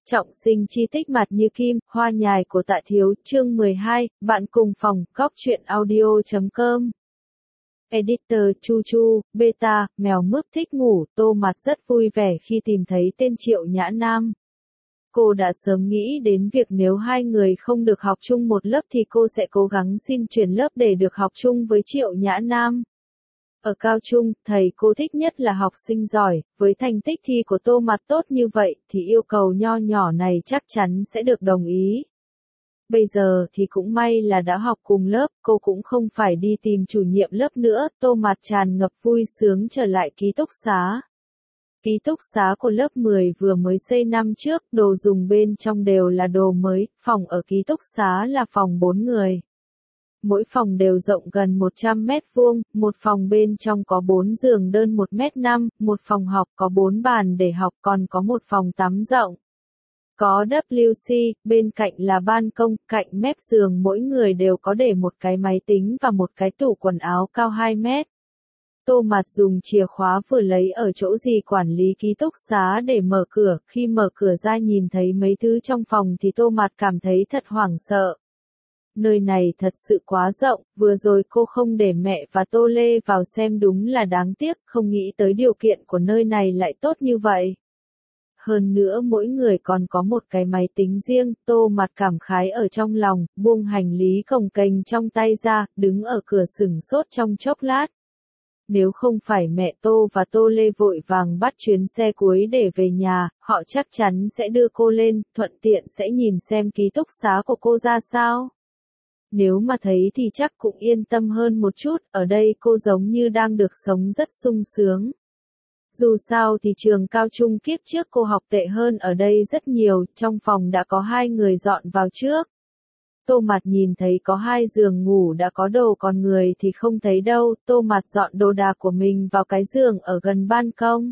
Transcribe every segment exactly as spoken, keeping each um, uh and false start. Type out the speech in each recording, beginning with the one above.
Trọng sinh chi tích mặt như kim, hoa nhài của Tạ Thiếu, chương mười hai, bạn cùng phòng, góc truyện audio chấm com. Editor Chu Chu, Beta, mèo mướp thích ngủ, Tô Mặt rất vui vẻ khi tìm thấy tên Triệu Nhã Nam. Cô đã sớm nghĩ đến việc nếu hai người không được học chung một lớp thì cô sẽ cố gắng xin chuyển lớp để được học chung với Triệu Nhã Nam. Ở cao trung, thầy cô thích nhất là học sinh giỏi, với thành tích thi của Tô Mặt tốt như vậy thì yêu cầu nho nhỏ này chắc chắn sẽ được đồng ý. Bây giờ thì cũng may là đã học cùng lớp, cô cũng không phải đi tìm chủ nhiệm lớp nữa, Tô Mặt tràn ngập vui sướng trở lại ký túc xá. Ký túc xá của lớp mười vừa mới xây năm trước, đồ dùng bên trong đều là đồ mới, phòng ở ký túc xá là phòng bốn người. Mỗi phòng đều rộng gần một trăm mét vuông, một phòng bên trong có bốn giường đơn một mét năm, một phòng học có bốn bàn để học còn có một phòng tắm rộng. Có W C, bên cạnh là ban công, cạnh mép giường mỗi người đều có để một cái máy tính và một cái tủ quần áo cao hai mét. Tô Mặt dùng chìa khóa vừa lấy ở chỗ dì quản lý ký túc xá để mở cửa, khi mở cửa ra nhìn thấy mấy thứ trong phòng thì Tô Mặt cảm thấy thật hoảng sợ. Nơi này thật sự quá rộng, vừa rồi cô không để mẹ và Tô Lê vào xem đúng là đáng tiếc, không nghĩ tới điều kiện của nơi này lại tốt như vậy. Hơn nữa mỗi người còn có một cái máy tính riêng, Tô Mặt cảm khái ở trong lòng, buông hành lý cồng kềnh trong tay ra, đứng ở cửa sửng sốt trong chốc lát. Nếu không phải mẹ Tô và Tô Lê vội vàng bắt chuyến xe cuối để về nhà, họ chắc chắn sẽ đưa cô lên, thuận tiện sẽ nhìn xem ký túc xá của cô ra sao. Nếu mà thấy thì chắc cũng yên tâm hơn một chút, ở đây cô giống như đang được sống rất sung sướng. Dù sao thì trường cao trung kiếp trước cô học tệ hơn ở đây rất nhiều, trong phòng đã có hai người dọn vào trước. Tô Mặt nhìn thấy có hai giường ngủ đã có đồ còn người thì không thấy đâu, Tô Mặt dọn đồ đạc của mình vào cái giường ở gần ban công.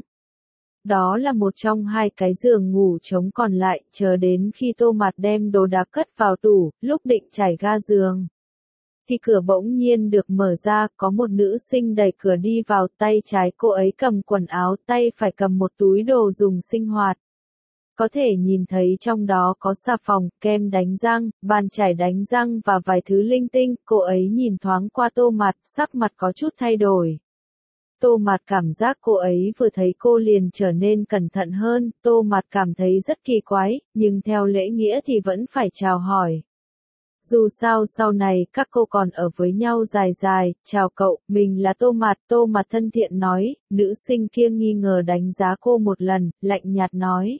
Đó là một trong hai cái giường ngủ trống còn lại, chờ đến khi Tô Mặt đem đồ đạc cất vào tủ, lúc định trải ga giường. Thì cửa bỗng nhiên được mở ra, có một nữ sinh đẩy cửa đi vào, tay trái cô ấy cầm quần áo, tay phải cầm một túi đồ dùng sinh hoạt. Có thể nhìn thấy trong đó có xà phòng, kem đánh răng, bàn chải đánh răng và vài thứ linh tinh, cô ấy nhìn thoáng qua Tô Mặt, sắc mặt có chút thay đổi. Tô Mặt cảm giác cô ấy vừa thấy cô liền trở nên cẩn thận hơn, Tô Mặt cảm thấy rất kỳ quái, nhưng theo lễ nghĩa thì vẫn phải chào hỏi. Dù sao sau này các cô còn ở với nhau dài dài, chào cậu, mình là Tô Mặt, Tô Mặt thân thiện nói, nữ sinh kia nghi ngờ đánh giá cô một lần, lạnh nhạt nói.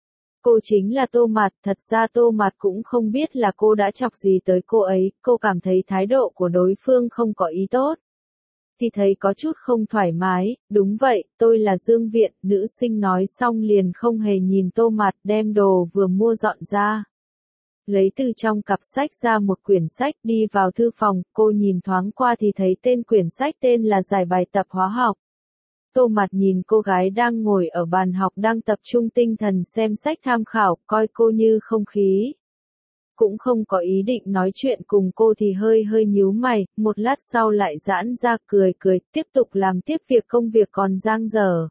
Cô chính là Tô Mặt, thật ra Tô Mặt cũng không biết là cô đã chọc gì tới cô ấy, cô cảm thấy thái độ của đối phương không có ý tốt. Thì thấy có chút không thoải mái, đúng vậy, tôi là Dương Viện, nữ sinh nói xong liền không hề nhìn Tô Mặt đem đồ vừa mua dọn ra. Lấy từ trong cặp sách ra một quyển sách đi vào thư phòng, cô nhìn thoáng qua thì thấy tên quyển sách tên là Giải bài tập hóa học. Tô Mặt nhìn cô gái đang ngồi ở bàn học đang tập trung tinh thần xem sách tham khảo, coi cô như không khí. Cũng không có ý định nói chuyện cùng cô thì hơi hơi nhíu mày, một lát sau lại giãn ra cười cười, tiếp tục làm tiếp việc công việc còn dang dở.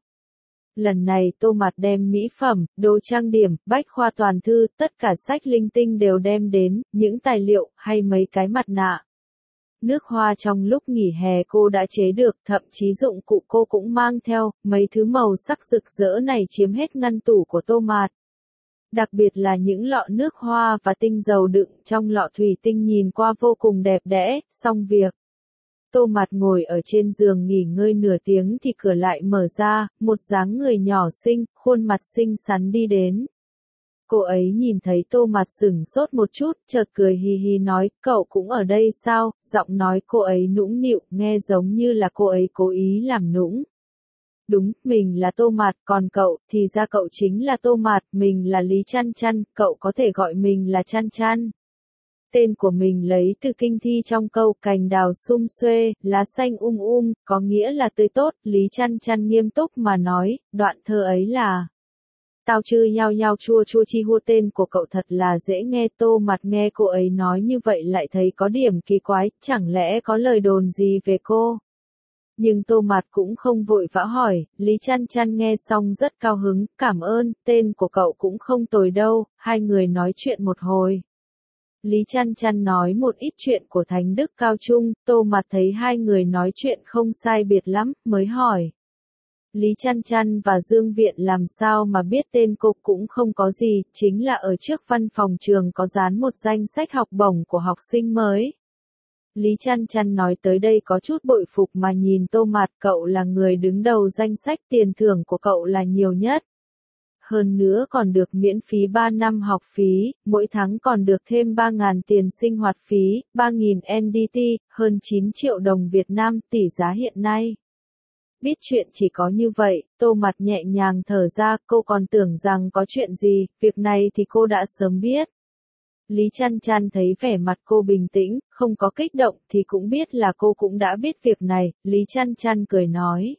Lần này Tô Mặt đem mỹ phẩm, đồ trang điểm, bách khoa toàn thư, tất cả sách linh tinh đều đem đến, những tài liệu, hay mấy cái mặt nạ. Nước hoa trong lúc nghỉ hè cô đã chế được, thậm chí dụng cụ cô cũng mang theo, mấy thứ màu sắc rực rỡ này chiếm hết ngăn tủ của Tô Mặt. Đặc biệt là những lọ nước hoa và tinh dầu đựng trong lọ thủy tinh nhìn qua vô cùng đẹp đẽ, xong việc. Tô Mặt ngồi ở trên giường nghỉ ngơi nửa tiếng thì cửa lại mở ra, một dáng người nhỏ xinh, khuôn mặt xinh xắn đi đến. Cô ấy nhìn thấy Tô Mặt sửng sốt một chút, chợt cười hì hì nói, cậu cũng ở đây sao, giọng nói cô ấy nũng nịu, nghe giống như là cô ấy cố ý làm nũng. Đúng, mình là Tô Mặt, còn cậu, thì ra cậu chính là Tô Mặt, mình là Lý Chăn Chăn, cậu có thể gọi mình là Chăn Chăn. Tên của mình lấy từ kinh thi trong câu cành đào sum xuê, lá xanh um um, có nghĩa là tươi tốt, Lý Chăn Chăn nghiêm túc mà nói, đoạn thơ ấy là tao chư nhao nhao chua chua chi hua, tên của cậu thật là dễ nghe. Tô Mặt nghe cô ấy nói như vậy lại thấy có điểm kỳ quái, chẳng lẽ có lời đồn gì về cô? Nhưng Tô Mạt cũng không vội vã hỏi, Lý Chăn Chăn nghe xong rất cao hứng, cảm ơn, tên của cậu cũng không tồi đâu, hai người nói chuyện một hồi. Lý Chăn Chăn nói một ít chuyện của Thánh Đức Cao Trung, Tô Mạt thấy hai người nói chuyện không sai biệt lắm, mới hỏi. Lý Chăn Chăn và Dương Viện làm sao mà biết tên cô, cũng không có gì, chính là ở trước văn phòng trường có dán một danh sách học bổng của học sinh mới. Lý Chăn Chăn nói tới đây có chút bội phục mà nhìn Tô Mạt, cậu là người đứng đầu danh sách, tiền thưởng của cậu là nhiều nhất. Hơn nữa còn được miễn phí ba năm học phí, mỗi tháng còn được thêm ba nghìn tiền sinh hoạt phí, ba nghìn en đê tê, hơn chín triệu đồng Việt Nam tỷ giá hiện nay. Biết chuyện chỉ có như vậy, Tô Mạt nhẹ nhàng thở ra, cô còn tưởng rằng có chuyện gì, việc này thì cô đã sớm biết. Lý Chăn Chăn thấy vẻ mặt cô bình tĩnh, không có kích động thì cũng biết là cô cũng đã biết việc này, Lý Chăn Chăn cười nói.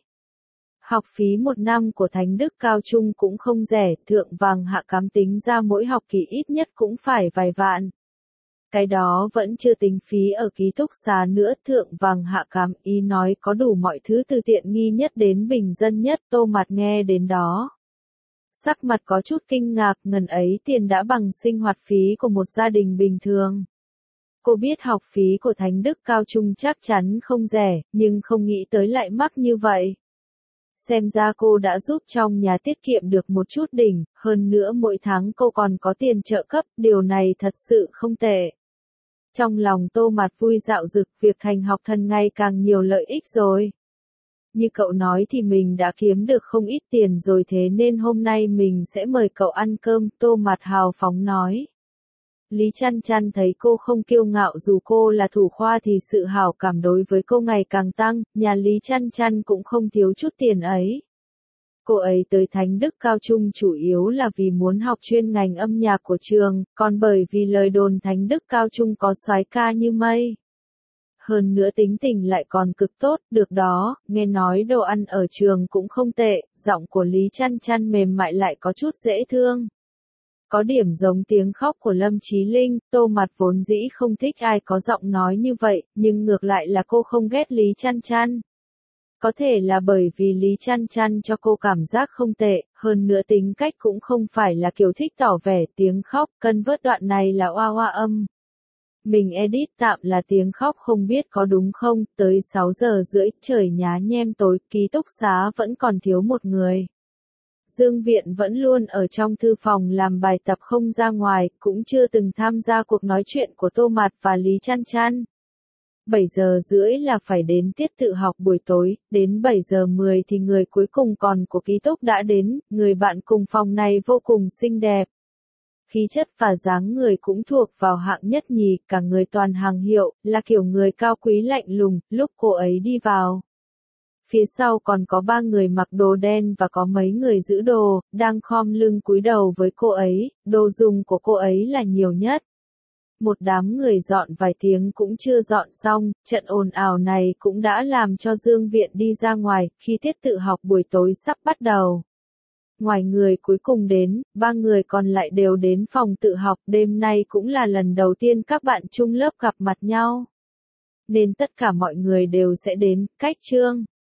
Học phí một năm của Thánh Đức Cao Trung cũng không rẻ, thượng vàng hạ cám tính ra mỗi học kỳ ít nhất cũng phải vài vạn. Cái đó vẫn chưa tính phí ở ký túc xá nữa, thượng vàng hạ cám ý nói có đủ mọi thứ từ tiện nghi nhất đến bình dân nhất, Tô Mạt nghe đến đó. Sắc mặt có chút kinh ngạc, ngần ấy tiền đã bằng sinh hoạt phí của một gia đình bình thường. Cô biết học phí của Thánh Đức Cao Trung chắc chắn không rẻ, nhưng không nghĩ tới lại mắc như vậy. Xem ra cô đã giúp trong nhà tiết kiệm được một chút đỉnh, hơn nữa mỗi tháng cô còn có tiền trợ cấp, điều này thật sự không tệ. Trong lòng Tô Mạt vui dạo dực, việc thành học thần ngày càng nhiều lợi ích rồi. Như cậu nói thì mình đã kiếm được không ít tiền rồi, thế nên hôm nay mình sẽ mời cậu ăn cơm, Tô Mạt hào phóng nói. Lý Chăn Chăn thấy cô không kiêu ngạo, dù cô là thủ khoa thì sự hảo cảm đối với cô ngày càng tăng, nhà Lý Chăn Chăn cũng không thiếu chút tiền ấy. Cô ấy tới Thánh Đức Cao Trung chủ yếu là vì muốn học chuyên ngành âm nhạc của trường, còn bởi vì lời đồn Thánh Đức Cao Trung có soái ca như mây. Hơn nữa tính tình lại còn cực tốt, được đó, nghe nói đồ ăn ở trường cũng không tệ, giọng của Lý Chăn Chăn mềm mại lại có chút dễ thương. Có điểm giống tiếng khóc của Lâm Chí Linh, Tô Mạt vốn dĩ không thích ai có giọng nói như vậy, nhưng ngược lại là cô không ghét Lý Chăn Chăn. Có thể là bởi vì Lý Chăn Chăn cho cô cảm giác không tệ, hơn nữa tính cách cũng không phải là kiểu thích tỏ vẻ, tiếng khóc, cân vớt đoạn này là oa oa âm. Mình edit tạm là tiếng khóc không biết có đúng không, tới sáu giờ rưỡi, trời nhá nhem tối, ký túc xá vẫn còn thiếu một người. Dương Viện vẫn luôn ở trong thư phòng làm bài tập không ra ngoài, cũng chưa từng tham gia cuộc nói chuyện của Tô Mạt và Lý Chăn Chăn. bảy giờ rưỡi là phải đến tiết tự học buổi tối, đến bảy giờ mười thì người cuối cùng còn của ký túc đã đến, người bạn cùng phòng này vô cùng xinh đẹp. Khí chất và dáng người cũng thuộc vào hạng nhất nhì, cả người toàn hàng hiệu, là kiểu người cao quý lạnh lùng, lúc cô ấy đi vào. Phía sau còn có ba người mặc đồ đen và có mấy người giữ đồ, đang khom lưng cúi đầu với cô ấy, đồ dùng của cô ấy là nhiều nhất. Một đám người dọn vài tiếng cũng chưa dọn xong, trận ồn ào này cũng đã làm cho Dương Viện đi ra ngoài, khi tiết tự học buổi tối sắp bắt đầu. Ngoài người cuối cùng đến, ba người còn lại đều đến phòng tự học, đêm nay cũng là lần đầu tiên các bạn chung lớp gặp mặt nhau. Nên tất cả mọi người đều sẽ đến, cách chương.